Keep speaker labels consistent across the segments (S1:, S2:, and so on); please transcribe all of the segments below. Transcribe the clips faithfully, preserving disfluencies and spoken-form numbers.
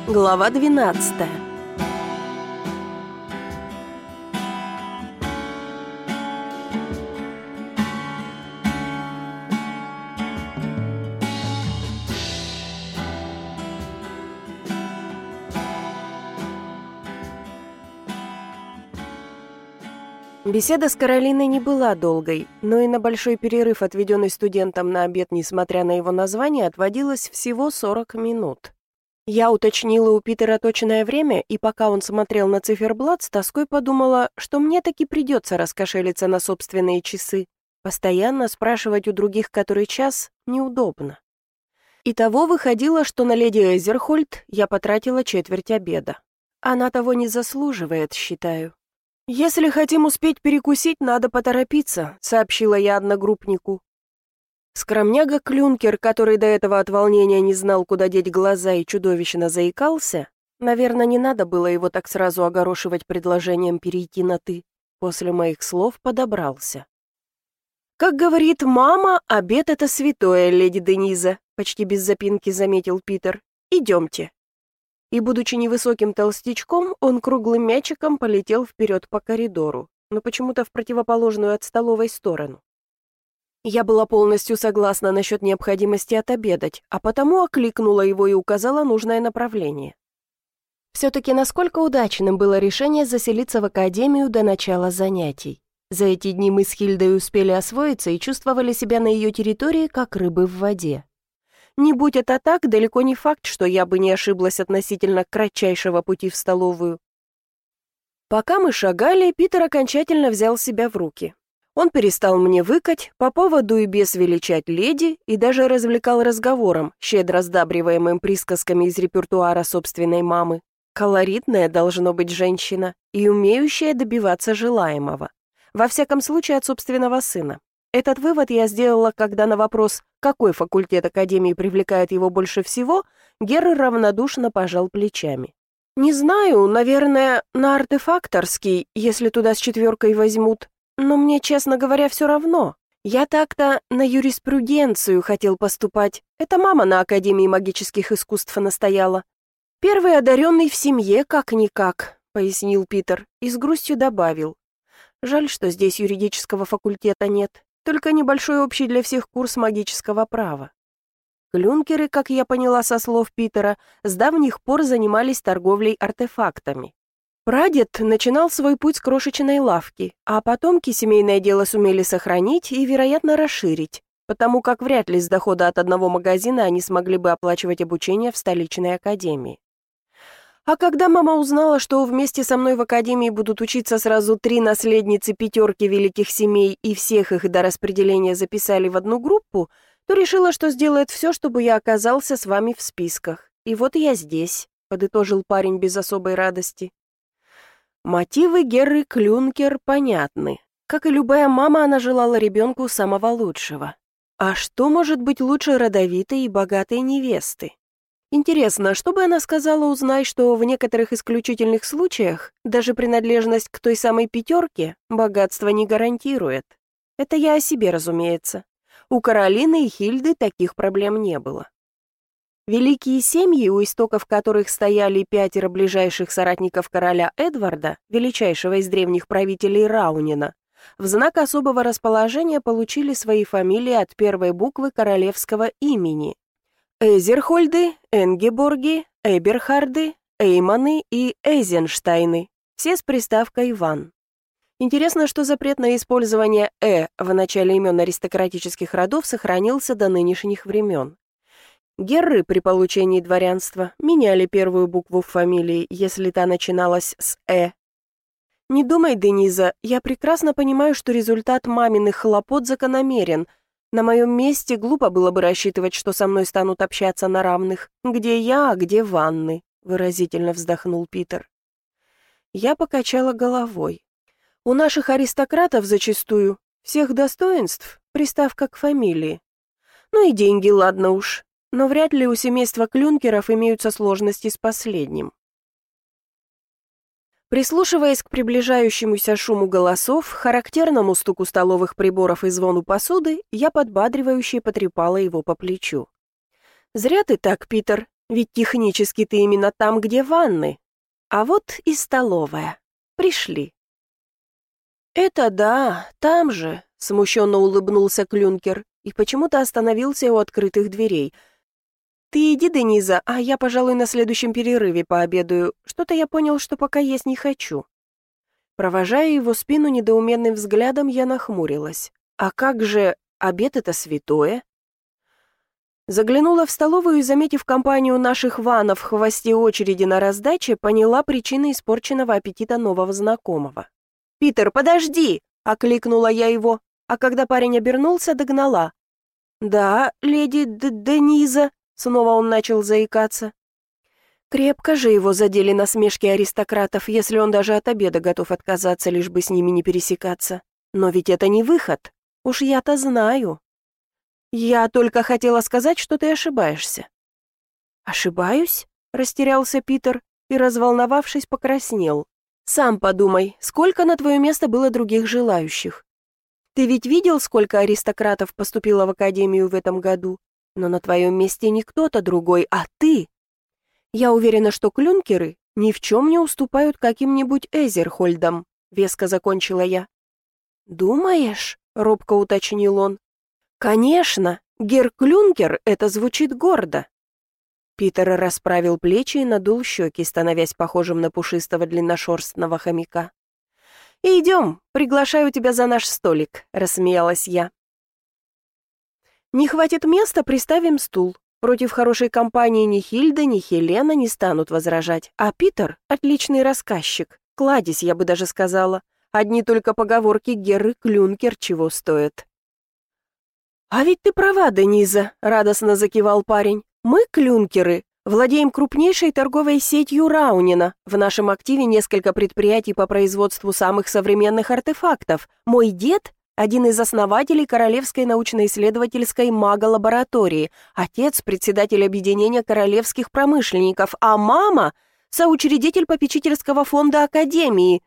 S1: Глава двенадцатая. Беседа с Каролиной не была долгой, но и на большой перерыв, отведенный студентам на обед, несмотря на его название, отводилось всего сорок минут. Я уточнила у Питера точное время, и пока он смотрел на циферблат, с тоской подумала, что мне таки придется раскошелиться на собственные часы. Постоянно спрашивать у других, который час, неудобно. Итого выходило, что на леди Эзерхольд я потратила четверть обеда. Она того не заслуживает, считаю. «Если хотим успеть перекусить, надо поторопиться», — сообщила я одногруппнику. Скромняга Клюнкер, который до этого от волнения не знал, куда деть глаза и чудовищно заикался, наверное, не надо было его так сразу огорошивать предложением перейти на «ты», после моих слов подобрался. «Как говорит мама, обед — это святое, леди Дениза», — почти без запинки заметил Питер. «Идемте». И, будучи невысоким толстячком, он круглым мячиком полетел вперед по коридору, но почему-то в противоположную от столовой сторону. Я была полностью согласна насчет необходимости отобедать, а потому окликнула его и указала нужное направление. Все-таки насколько удачным было решение заселиться в академию до начала занятий. За эти дни мы с Хильдой успели освоиться и чувствовали себя на ее территории, как рыбы в воде. Не будь это так, далеко не факт, что я бы не ошиблась относительно кратчайшего пути в столовую. Пока мы шагали, Питер окончательно взял себя в руки. Он перестал мне выкать, по поводу и без величать леди, и даже развлекал разговором, щедро сдабриваемым присказками из репертуара собственной мамы. Колоритная должно быть женщина и умеющая добиваться желаемого. Во всяком случае, от собственного сына. Этот вывод я сделала, когда на вопрос, какой факультет академии привлекает его больше всего, Герр равнодушно пожал плечами. «Не знаю, наверное, на артефакторский, если туда с четверкой возьмут. Но мне, честно говоря, все равно. Я так-то на юриспруденцию хотел поступать. Это мама на Академии магических искусств настояла. Первый одаренный в семье, как-никак», — пояснил Питер и с грустью добавил. «Жаль, что здесь юридического факультета нет. Только небольшой общий для всех курс магического права». Клюнкеры, как я поняла со слов Питера, с давних пор занимались торговлей артефактами. Прадед начинал свой путь с крошечной лавки, а потомки семейное дело сумели сохранить и, вероятно, расширить, потому как вряд ли с дохода от одного магазина они смогли бы оплачивать обучение в столичной академии. А когда мама узнала, что вместе со мной в академии будут учиться сразу три наследницы пятерки великих семей и всех их до распределения записали в одну группу, то решила, что сделает все, чтобы я оказался с вами в списках. И вот я здесь, подытожил парень без особой радости. Мотивы Герры Клюнкер понятны. Как и любая мама, она желала ребенку самого лучшего. А что может быть лучше родовитой и богатой невесты? Интересно, что бы она сказала, узнай, что в некоторых исключительных случаях даже принадлежность к той самой пятерке богатство не гарантирует. Это я о себе, разумеется. У Каролины и Хильды таких проблем не было. Великие семьи, у истоков которых стояли пятеро ближайших соратников короля Эдварда, величайшего из древних правителей Раунина, в знак особого расположения получили свои фамилии от первой буквы королевского имени. Эзерхольды, Энгеборги, Эберхарды, Эйманы и Эйзенштайны, все с приставкой «Ван». Интересно, что запрет на использование «э» в начале имен аристократических родов сохранился до нынешних времен. Герры при получении дворянства меняли первую букву в фамилии, если та начиналась с «э». Не думай, Дениза, я прекрасно понимаю, что результат маминых хлопот закономерен. На моем месте глупо было бы рассчитывать, что со мной станут общаться на равных. Где я, а где ванны?» — выразительно вздохнул Питер. Я покачала головой. У наших аристократов зачастую всех достоинств приставка к фамилии. Ну и деньги, ладно уж, но вряд ли у семейства Клюнкеров имеются сложности с последним. Прислушиваясь к приближающемуся шуму голосов, характерному стуку столовых приборов и звону посуды, я подбадривающе потрепала его по плечу. «Зря ты так, Питер. Ведь технически ты именно там, где ванны. А вот и столовая. Пришли». «Это да, там же», — смущенно улыбнулся Клюнкер и почему-то остановился у открытых дверей. «Ты иди, Дениза, а я, пожалуй, на следующем перерыве пообедаю. Что-то я понял, что пока есть не хочу». Провожая его спину недоуменным взглядом, я нахмурилась. «А как же, обед — это святое?» Заглянула в столовую и, заметив компанию наших ванов в хвосте очереди на раздаче, поняла причины испорченного аппетита нового знакомого. «Питер, подожди!» — окликнула я его, а когда парень обернулся, догнала. «Да, леди Д Дениза», — снова он начал заикаться. Крепко же его задели насмешки аристократов, если он даже от обеда готов отказаться, лишь бы с ними не пересекаться. Но ведь это не выход. Уж я-то знаю. Я только хотела сказать, что ты ошибаешься. «Ошибаюсь?» — растерялся Питер и, разволновавшись, покраснел. «Сам подумай, сколько на твое место было других желающих? Ты ведь видел, сколько аристократов поступило в академию в этом году? Но на твоем месте не кто-то другой, а ты. Я уверена, что клюнкеры ни в чем не уступают каким-нибудь Эзерхольдам», — веско закончила я. «Думаешь?» — робко уточнил он. «Конечно, гер Клюнкер — это звучит гордо». Питер расправил плечи и надул щеки, становясь похожим на пушистого длинношерстного хомяка. «Идем, приглашаю тебя за наш столик», — рассмеялась я. «Не хватит места, приставим стул. Против хорошей компании ни Хильда, ни Хелена не станут возражать, а Питер — отличный рассказчик, кладезь, я бы даже сказала. Одни только поговорки Герры Клюнкер чего стоят». «А ведь ты права, Дениза», — радостно закивал парень. «Мы, клюнкеры, владеем крупнейшей торговой сетью Раунина. В нашем активе несколько предприятий по производству самых современных артефактов. Мой дед — один из основателей Королевской научно-исследовательской мага-лаборатории, отец — председатель объединения королевских промышленников, а мама — соучредитель попечительского фонда Академии».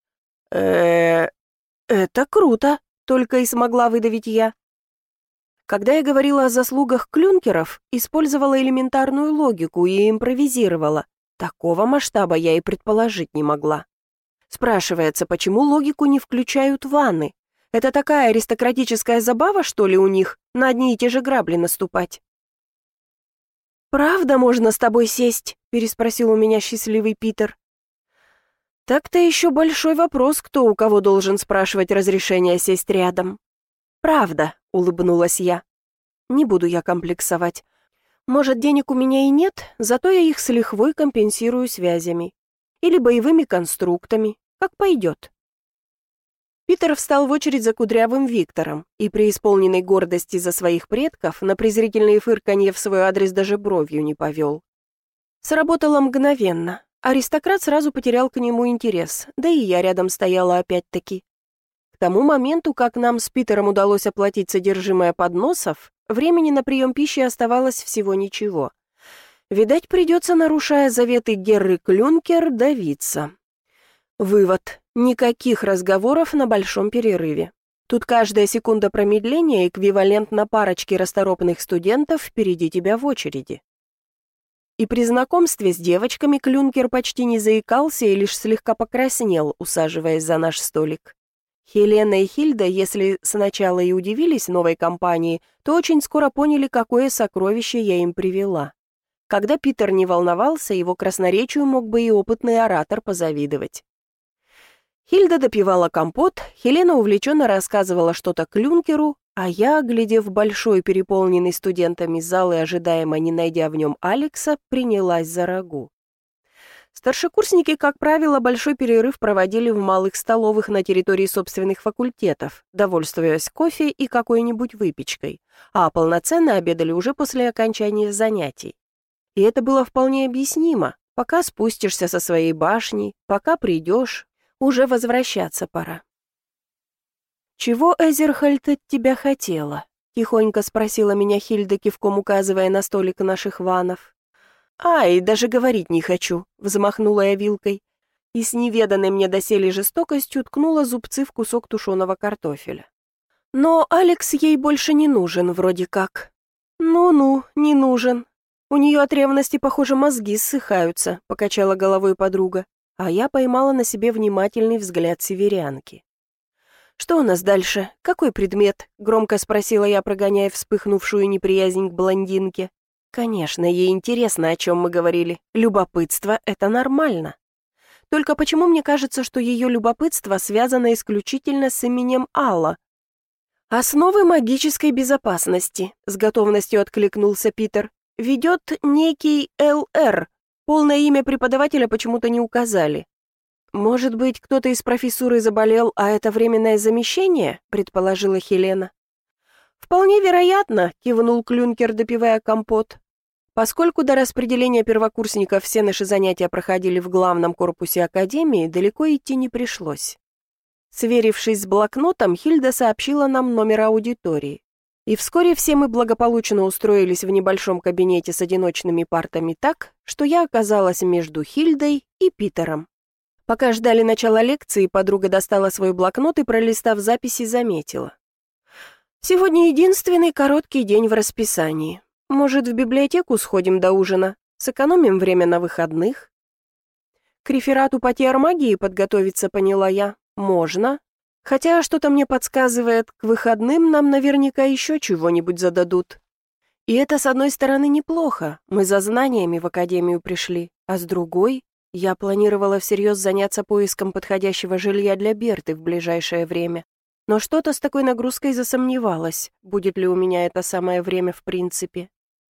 S1: э это круто», — только и смогла выдавить я. Когда я говорила о заслугах клюнкеров, использовала элементарную логику и импровизировала. Такого масштаба я и предположить не могла. Спрашивается, почему логику не включают в ванны? Это такая аристократическая забава, что ли, у них, на одни и те же грабли наступать? «Правда можно с тобой сесть?» — переспросил у меня счастливый Питер. «Так-то еще большой вопрос, кто у кого должен спрашивать разрешение сесть рядом». «Правда», — улыбнулась я. «Не буду я комплексовать. Может, денег у меня и нет, зато я их с лихвой компенсирую связями. Или боевыми конструктами, как пойдет». Питер встал в очередь за кудрявым Виктором и, преисполненной гордости за своих предков, на презрительные фырканье в свой адрес даже бровью не повел. Сработало мгновенно. Аристократ сразу потерял к нему интерес, да и я рядом стояла опять-таки. К тому моменту, как нам с Питером удалось оплатить содержимое подносов, времени на прием пищи оставалось всего ничего. Видать, придется, нарушая заветы Герры Клюнкер, давиться. Вывод. Никаких разговоров на большом перерыве. Тут каждая секунда промедления эквивалентна парочке расторопных студентов впереди тебя в очереди. И при знакомстве с девочками Клюнкер почти не заикался и лишь слегка покраснел, усаживаясь за наш столик. Хелена и Хильда, если сначала и удивились новой компании, то очень скоро поняли, какое сокровище я им привела. Когда Питер не волновался, его красноречию мог бы и опытный оратор позавидовать. Хильда допивала компот, Хелена увлеченно рассказывала что-то Клюнкеру, а я, глядев в большой переполненный студентами зал и ожидаемо не найдя в нем Алекса, принялась за рагу. Старшекурсники, как правило, большой перерыв проводили в малых столовых на территории собственных факультетов, довольствуясь кофе и какой-нибудь выпечкой, а полноценно обедали уже после окончания занятий. И это было вполне объяснимо. Пока спустишься со своей башни, пока придешь, уже возвращаться пора. «Чего Эзерхольд от тебя хотела?» — тихонько спросила меня Хильда, кивком указывая на столик наших ванов. «Ай, даже говорить не хочу», — взмахнула я вилкой и с неведанной мне доселе жестокостью ткнула зубцы в кусок тушеного картофеля. «Но Алекс ей больше не нужен, вроде как». «Ну-ну, не нужен. У нее от ревности, похоже, мозги ссыхаются», — покачала головой подруга, а я поймала на себе внимательный взгляд северянки. «Что у нас дальше? Какой предмет?» — громко спросила я, прогоняя вспыхнувшую неприязнь к блондинке. Конечно, ей интересно, о чем мы говорили. Любопытство — это нормально. Только почему мне кажется, что ее любопытство связано исключительно с именем Алла? «Основы магической безопасности», — с готовностью откликнулся Питер. «Ведет некий Эл Эр. Полное имя преподавателя почему-то не указали». «Может быть, кто-то из профессуры заболел, а это временное замещение?» — предположила Хелена. «Вполне вероятно», — кивнул Клюнкер, допивая компот. Поскольку до распределения первокурсников все наши занятия проходили в главном корпусе академии, далеко идти не пришлось. Сверившись с блокнотом, Хильда сообщила нам номер аудитории. И вскоре все мы благополучно устроились в небольшом кабинете с одиночными партами так, что я оказалась между Хильдой и Питером. Пока ждали начала лекции, подруга достала свой блокнот и, пролистав записи, заметила. «Сегодня единственный короткий день в расписании. Может, в библиотеку сходим до ужина? Сэкономим время на выходных?» К реферату по теормагии подготовиться, поняла я. Можно. Хотя что-то мне подсказывает, к выходным нам наверняка еще чего-нибудь зададут. И это, с одной стороны, неплохо. Мы за знаниями в академию пришли. А с другой, я планировала всерьез заняться поиском подходящего жилья для Берты в ближайшее время. Но что-то с такой нагрузкой засомневалась, будет ли у меня это самое время в принципе.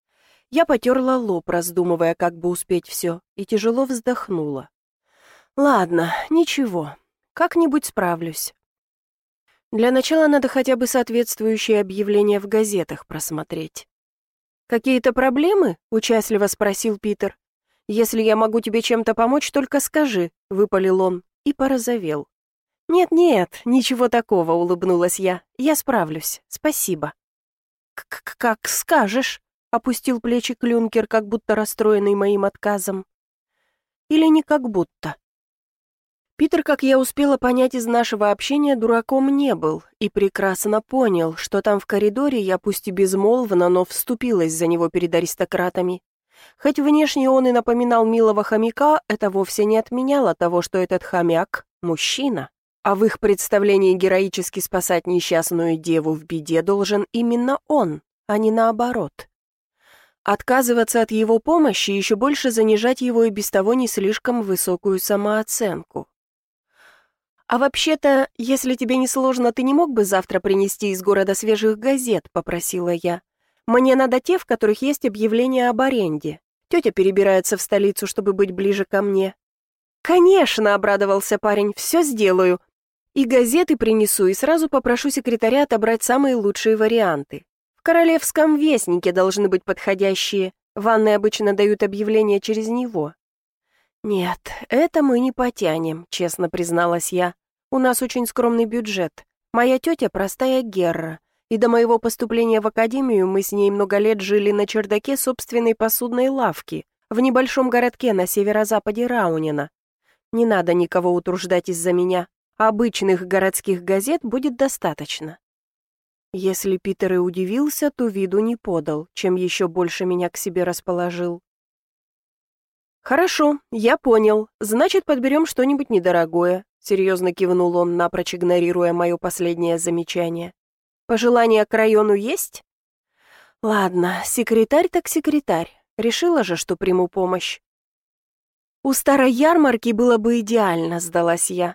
S1: Я потерла лоб, раздумывая, как бы успеть все, и тяжело вздохнула. Ладно, ничего, как-нибудь справлюсь. Для начала надо хотя бы соответствующие объявления в газетах просмотреть. «Какие-то проблемы?» — участливо спросил Питер. «Если я могу тебе чем-то помочь, только скажи», — выпалил он и порозовел. «Нет-нет, ничего такого», — улыбнулась я. «Я справлюсь, спасибо». «Как скажешь», — опустил плечи Клюнкер, как будто расстроенный моим отказом. «Или не как будто». Питер, как я успела понять из нашего общения, дураком не был и прекрасно понял, что там в коридоре я пусть и безмолвно, но вступилась за него перед аристократами. Хоть внешне он и напоминал милого хомяка, это вовсе не отменяло того, что этот хомяк — мужчина. А в их представлении героически спасать несчастную деву в беде должен именно он, а не наоборот. Отказываться от его помощи, еще больше занижать его и без того не слишком высокую самооценку. «А вообще-то, если тебе не сложно, ты не мог бы завтра принести из города свежих газет?» — попросила я. «Мне надо те, в которых есть объявление об аренде. Тетя перебирается в столицу, чтобы быть ближе ко мне». «Конечно!» — обрадовался парень. «Все сделаю. И газеты принесу, и сразу попрошу секретаря отобрать самые лучшие варианты. В Королевском вестнике должны быть подходящие. Ванны обычно дают объявления через него». «Нет, это мы не потянем», — честно призналась я. «У нас очень скромный бюджет. Моя тетя простая Герра, и до моего поступления в академию мы с ней много лет жили на чердаке собственной посудной лавки в небольшом городке на северо-западе Раунина. Не надо никого утруждать из-за меня. Обычных городских газет будет достаточно». Если Питер и удивился, то виду не подал, чем еще больше меня к себе расположил. «Хорошо, я понял. Значит, подберем что-нибудь недорогое», — серьезно кивнул он, напрочь игнорируя мое последнее замечание. «Пожелания к району есть?» «Ладно, секретарь так секретарь. Решила же, что приму помощь». «У старой ярмарки было бы идеально», — сдалась я.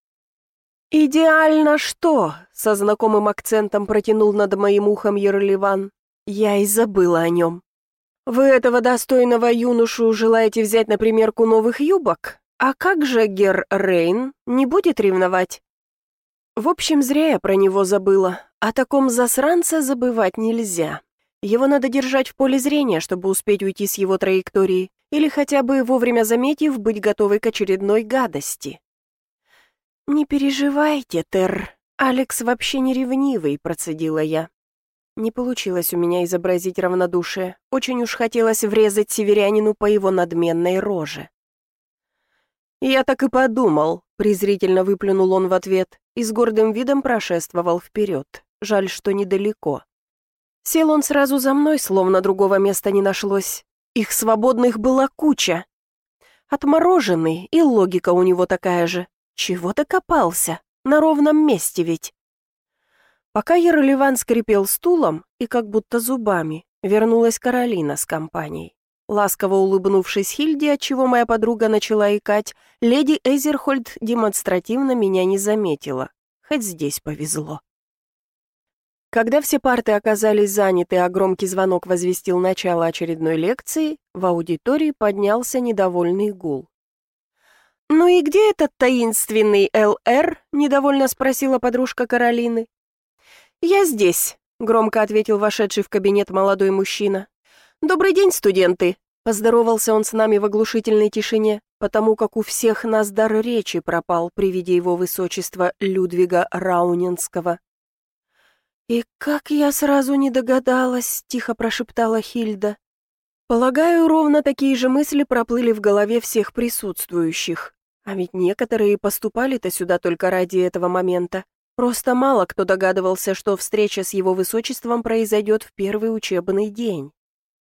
S1: «Идеально что?» — со знакомым акцентом протянул над моим ухом Ерливан. Я и забыла о нем. «Вы этого достойного юношу желаете взять на примерку новых юбок? А как же гер Рейн? Не будет ревновать?» В общем, зря я про него забыла. О таком засранце забывать нельзя. Его надо держать в поле зрения, чтобы успеть уйти с его траектории, или хотя бы вовремя заметив, быть готовой к очередной гадости. «Не переживайте, Тер, Алекс вообще не ревнивый», — процедила я. Не получилось у меня изобразить равнодушие. Очень уж хотелось врезать северянину по его надменной роже. «Я так и подумал», — презрительно выплюнул он в ответ и с гордым видом прошествовал вперед. Жаль, что недалеко. Сел он сразу за мной, словно другого места не нашлось. Их свободных была куча. Отмороженный, и логика у него такая же. Чего ты копался? На ровном месте ведь. Пока Ерливан скрипел стулом и как будто зубами, вернулась Каролина с компанией. Ласково улыбнувшись Хильде, отчего моя подруга начала икать, леди Эзерхольд демонстративно меня не заметила. Хоть здесь повезло. Когда все парты оказались заняты, а громкий звонок возвестил начало очередной лекции, в аудитории поднялся недовольный гул. «Ну и где этот таинственный эл эр?» – недовольно спросила подружка Каролины. «Я здесь», – громко ответил вошедший в кабинет молодой мужчина. «Добрый день, студенты!» – поздоровался он с нами в оглушительной тишине, потому как у всех нас дар речи пропал при виде его высочества Людвига Рауненского. «И как я сразу не догадалась», — тихо прошептала Хильда. Полагаю, ровно такие же мысли проплыли в голове всех присутствующих. А ведь некоторые поступали-то сюда только ради этого момента. Просто мало кто догадывался, что встреча с его высочеством произойдет в первый учебный день.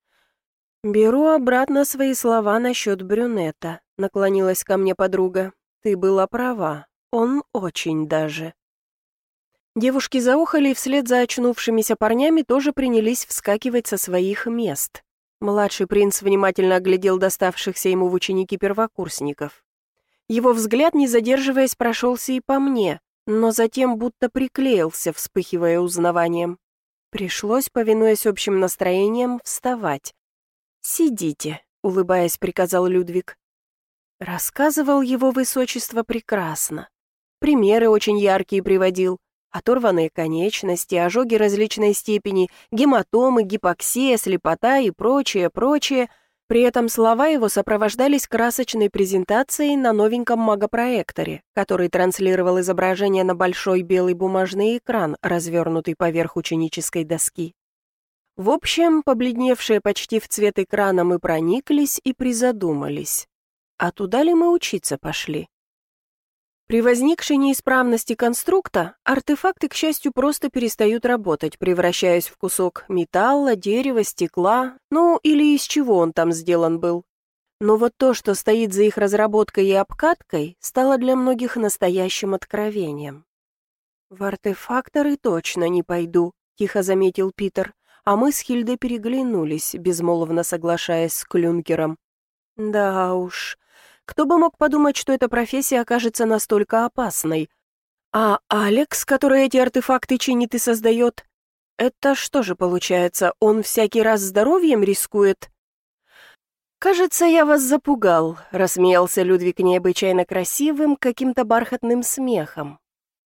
S1: «Беру обратно свои слова насчет брюнета», — наклонилась ко мне подруга. «Ты была права, он очень даже». Девушки заухали и вслед за очнувшимися парнями тоже принялись вскакивать со своих мест. Младший принц внимательно оглядел доставшихся ему в ученики первокурсников. Его взгляд, не задерживаясь, прошелся и по мне, но затем будто приклеился, вспыхивая узнаванием. Пришлось, повинуясь общим настроениям, вставать. «Сидите», — улыбаясь, приказал Людвиг. Рассказывал его высочество прекрасно. Примеры очень яркие приводил. Оторванные конечности, ожоги различной степени, гематомы, гипоксия, слепота и прочее, прочее. При этом слова его сопровождались красочной презентацией на новеньком магопроекторе, который транслировал изображение на большой белый бумажный экран, развернутый поверх ученической доски. В общем, побледневшие почти в цвет экрана мы прониклись и призадумались. А туда ли мы учиться пошли? При возникшей неисправности конструкта артефакты, к счастью, просто перестают работать, превращаясь в кусок металла, дерева, стекла, ну или из чего он там сделан был. Но вот то, что стоит за их разработкой и обкаткой, стало для многих настоящим откровением. «В артефакторы точно не пойду», — тихо заметил Питер, а мы с Хильдой переглянулись, безмолвно соглашаясь с Клюнкером. «Да уж». Кто бы мог подумать, что эта профессия окажется настолько опасной? А Алекс, который эти артефакты чинит и создает, это что же получается, он всякий раз здоровьем рискует? «Кажется, я вас запугал», — рассмеялся Людвиг необычайно красивым, каким-то бархатным смехом.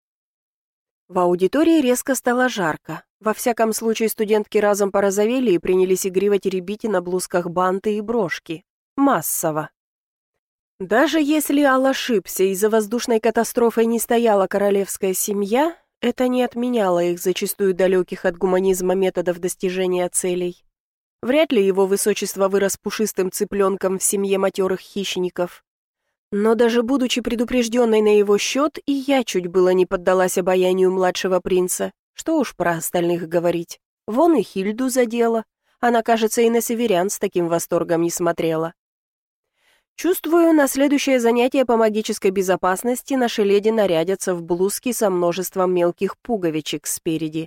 S1: В аудитории резко стало жарко. Во всяком случае, студентки разом порозовели и принялись игриво теребить на блузках банты и брошки. Массово. Даже если Ал ошибся и за воздушной катастрофой не стояла королевская семья, это не отменяло их зачастую далеких от гуманизма методов достижения целей. Вряд ли его высочество вырос пушистым цыпленком в семье матерых хищников. Но даже будучи предупрежденной на его счет, и я чуть было не поддалась обаянию младшего принца. Что уж про остальных говорить. Вон и Хильду задела. Она, кажется, и на северян с таким восторгом не смотрела. Чувствую, на следующее занятие по магической безопасности наши леди нарядятся в блузки со множеством мелких пуговичек спереди,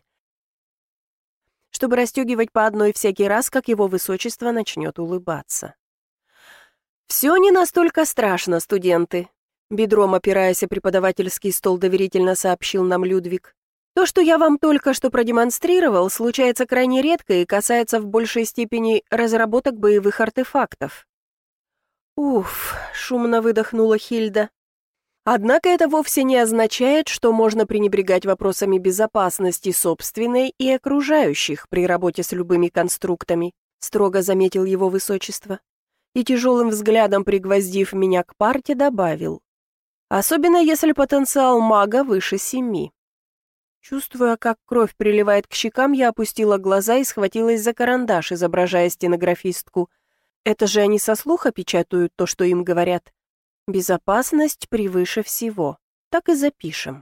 S1: чтобы расстегивать по одной всякий раз, как его высочество начнет улыбаться. «Все не настолько страшно, студенты», — бедром опираясь о преподавательский стол доверительно сообщил нам Людвиг. «То, что я вам только что продемонстрировал, случается крайне редко и касается в большей степени разработок боевых артефактов». «Уф», — шумно выдохнула Хильда. «Однако это вовсе не означает, что можно пренебрегать вопросами безопасности собственной и окружающих при работе с любыми конструктами», — строго заметил его высочество. И тяжелым взглядом, пригвоздив меня к парте, добавил. «Особенно если потенциал мага выше семи». Чувствуя, как кровь приливает к щекам, я опустила глаза и схватилась за карандаш, изображая стенографистку. Это же они со слуха печатают то, что им говорят. Безопасность превыше всего. Так и запишем.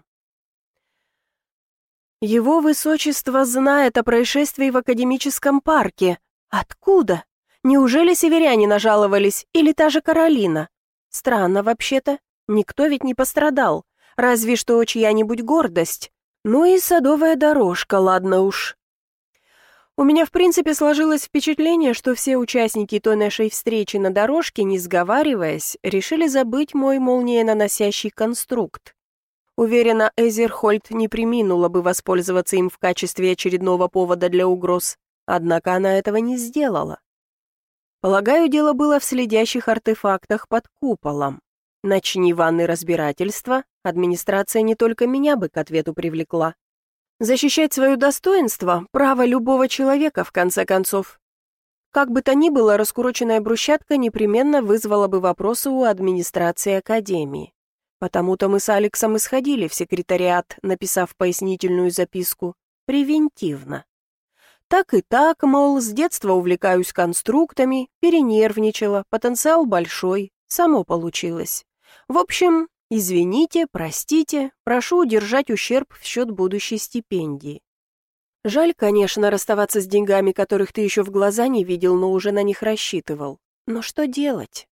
S1: Его высочество знает о происшествии в академическом парке. Откуда? Неужели северяне нажаловались или та же Каролина? Странно вообще-то, никто ведь не пострадал, разве что чья-нибудь гордость. Ну и садовая дорожка, ладно уж. У меня в принципе сложилось впечатление, что все участники той нашей встречи на дорожке, не сговариваясь, решили забыть мой молниенаносящий конструкт. Уверена, Эзерхольд не преминула бы воспользоваться им в качестве очередного повода для угроз, однако она этого не сделала. Полагаю, дело было в следящих артефактах под куполом. Начни ванны разбирательства, администрация не только меня бы к ответу привлекла. Защищать свое достоинство – право любого человека, в конце концов. Как бы то ни было, раскуроченная брусчатка непременно вызвала бы вопросы у администрации Академии. Потому-то мы с Алексом исходили в секретариат, написав пояснительную записку «превентивно». Так и так, мол, с детства увлекаюсь конструктами, перенервничала, потенциал большой, само получилось. В общем, извините, простите, прошу удержать ущерб в счет будущей стипендии. Жаль, конечно, расставаться с деньгами, которых ты еще в глаза не видел, но уже на них рассчитывал. Но что делать?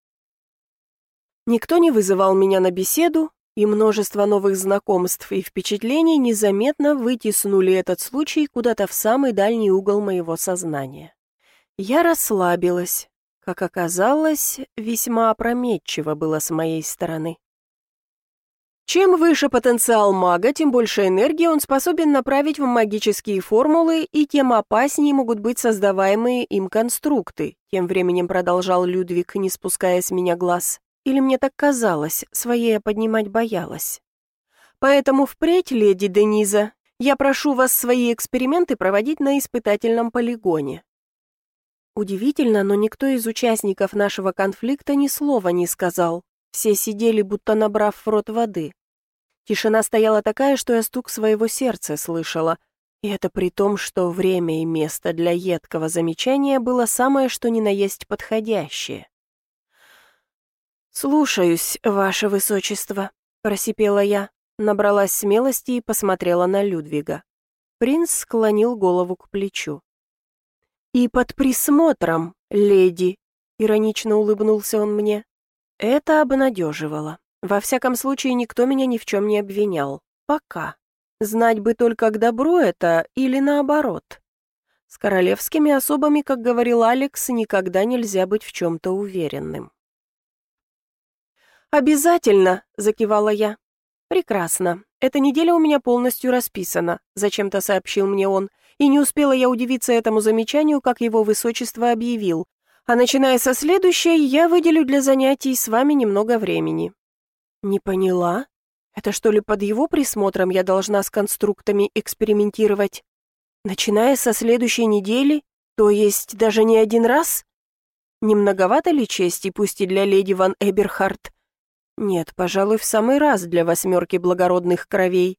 S1: Никто не вызывал меня на беседу, и множество новых знакомств и впечатлений незаметно вытеснули этот случай куда-то в самый дальний угол моего сознания. Я расслабилась. Как оказалось, весьма опрометчиво было с моей стороны. Чем выше потенциал мага, тем больше энергии он способен направить в магические формулы, и тем опаснее могут быть создаваемые им конструкты, тем временем продолжал Людвиг, не спуская с меня глаз. Или мне так казалось, своей я поднимать боялась. Поэтому впредь, леди Дениза, я прошу вас свои эксперименты проводить на испытательном полигоне. Удивительно, но никто из участников нашего конфликта ни слова не сказал. Все сидели, будто набрав в рот воды. Тишина стояла такая, что я стук своего сердца слышала. И это при том, что время и место для едкого замечания было самое что ни на есть подходящее. «Слушаюсь, ваше высочество», — просипела я, набралась смелости и посмотрела на Людвига. Принц склонил голову к плечу. «И под присмотром, леди», — иронично улыбнулся он мне. Это обнадеживало. Во всяком случае, никто меня ни в чем не обвинял. Пока. Знать бы только, к добру это или наоборот. С королевскими особами, как говорил Алекс, никогда нельзя быть в чем-то уверенным. «Обязательно», — закивала я. «Прекрасно. Эта неделя у меня полностью расписана», — зачем-то сообщил мне он, и не успела я удивиться этому замечанию, как его высочество объявил. «А начиная со следующей, я выделю для занятий с вами немного времени». «Не поняла? Это что ли под его присмотром я должна с конструктами экспериментировать? Начиная со следующей недели, то есть даже не один раз? Не многовато ли чести, пусть и для леди ван Эберхард? Нет, пожалуй, в самый раз для восьмерки благородных кровей».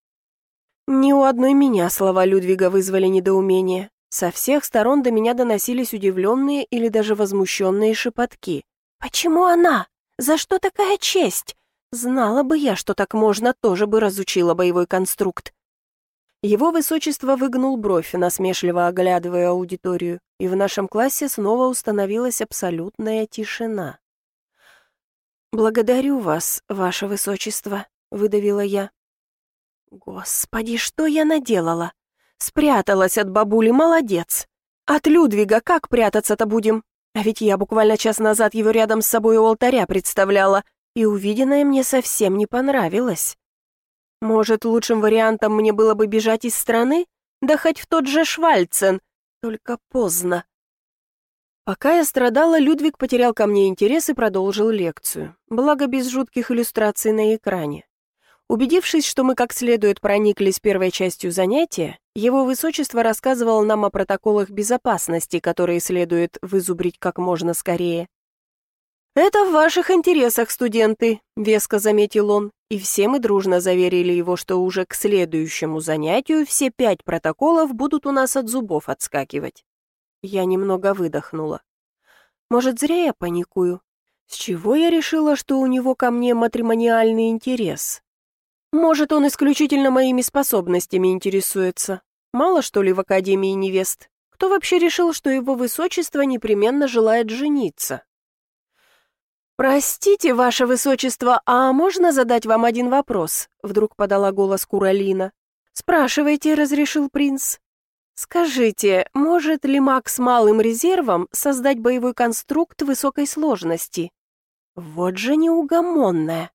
S1: Ни у одной меня слова Людвига вызвали недоумение. Со всех сторон до меня доносились удивленные или даже возмущенные шепотки. «Почему она? За что такая честь? Знала бы я, что так можно, тоже бы разучила боевой конструкт». Его высочество выгнул бровь, насмешливо оглядывая аудиторию, и в нашем классе снова установилась абсолютная тишина. «Благодарю вас, ваше высочество», — выдавила я. «Господи, что я наделала? Спряталась от бабули, молодец. От Людвига как прятаться-то будем? А ведь я буквально час назад его рядом с собой у алтаря представляла, и увиденное мне совсем не понравилось. Может, лучшим вариантом мне было бы бежать из страны? Да хоть в тот же Швальцен, только поздно». Пока я страдала, Людвиг потерял ко мне интерес и продолжил лекцию, благо без жутких иллюстраций на экране. Убедившись, что мы как следует прониклись первой частью занятия, его высочество рассказывал нам о протоколах безопасности, которые следует вызубрить как можно скорее. «Это в ваших интересах, студенты», — веско заметил он, и все мы дружно заверили его, что уже к следующему занятию все пять протоколов будут у нас от зубов отскакивать. Я немного выдохнула. Может, зря я паникую? С чего я решила, что у него ко мне матримониальный интерес? Может, он исключительно моими способностями интересуется? Мало, что ли, в Академии невест? Кто вообще решил, что его высочество непременно желает жениться? «Простите, ваше высочество, а можно задать вам один вопрос?» Вдруг подала голос Куралина. «Спрашивайте», — разрешил принц. «Скажите, может ли маг с малым резервом создать боевой конструкт высокой сложности?» Вот же неугомонная.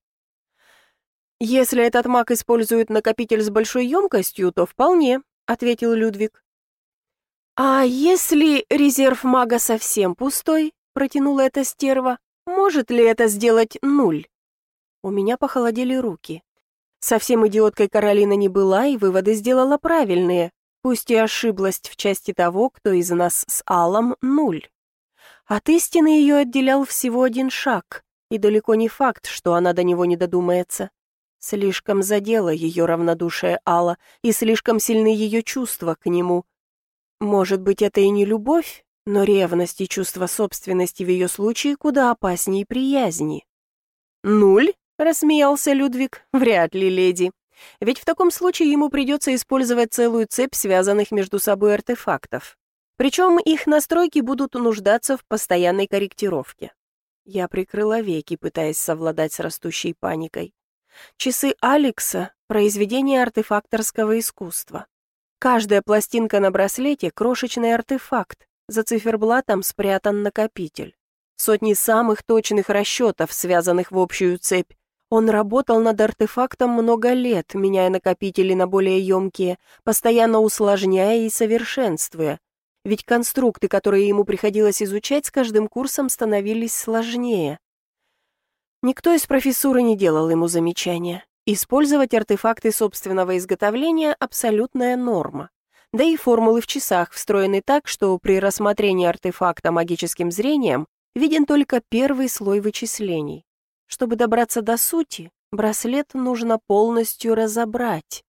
S1: «Если этот маг использует накопитель с большой емкостью, то вполне», — ответил Людвиг. «А если резерв мага совсем пустой?» — протянула эта стерва. «Может ли это сделать нуль?» У меня похолодели руки. Совсем идиоткой Каролина не была и выводы сделала правильные, пусть и ошиблась в части того, кто из нас с Аллом нуль. От истины ее отделял всего один шаг, и далеко не факт, что она до него не додумается. Слишком задело ее равнодушие Алла, и слишком сильны ее чувства к нему. Может быть, это и не любовь, но ревность и чувство собственности в ее случае куда опаснее приязни. «Нуль?» — рассмеялся Людвиг. «Вряд ли, леди. Ведь в таком случае ему придется использовать целую цепь связанных между собой артефактов. Причем их настройки будут нуждаться в постоянной корректировке». Я прикрыла веки, пытаясь совладать с растущей паникой. Часы Алекса — произведение артефакторского искусства. Каждая пластинка на браслете — крошечный артефакт, за циферблатом спрятан накопитель. Сотни самых точных расчетов, связанных в общую цепь. Он работал над артефактом много лет, меняя накопители на более емкие, постоянно усложняя и совершенствуя. Ведь конструкты, которые ему приходилось изучать, с каждым курсом становились сложнее. Никто из профессуры не делал ему замечания. Использовать артефакты собственного изготовления – абсолютная норма. Да и формулы в часах встроены так, что при рассмотрении артефакта магическим зрением виден только первый слой вычислений. Чтобы добраться до сути, браслет нужно полностью разобрать.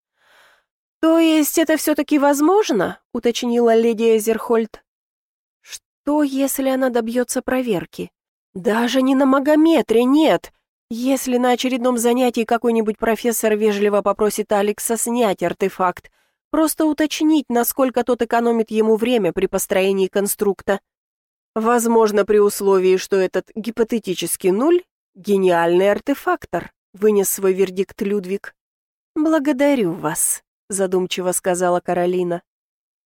S1: «То есть это все-таки возможно?» — уточнила леди Эзерхольд. «Что, если она добьется проверки? Даже не на магометре, нет. Если на очередном занятии какой-нибудь профессор вежливо попросит Алекса снять артефакт, просто уточнить, насколько тот экономит ему время при построении конструкта. Возможно, при условии, что этот гипотетический нуль — гениальный артефактор», — вынес свой вердикт Людвиг. «Благодарю вас», — задумчиво сказала Каролина.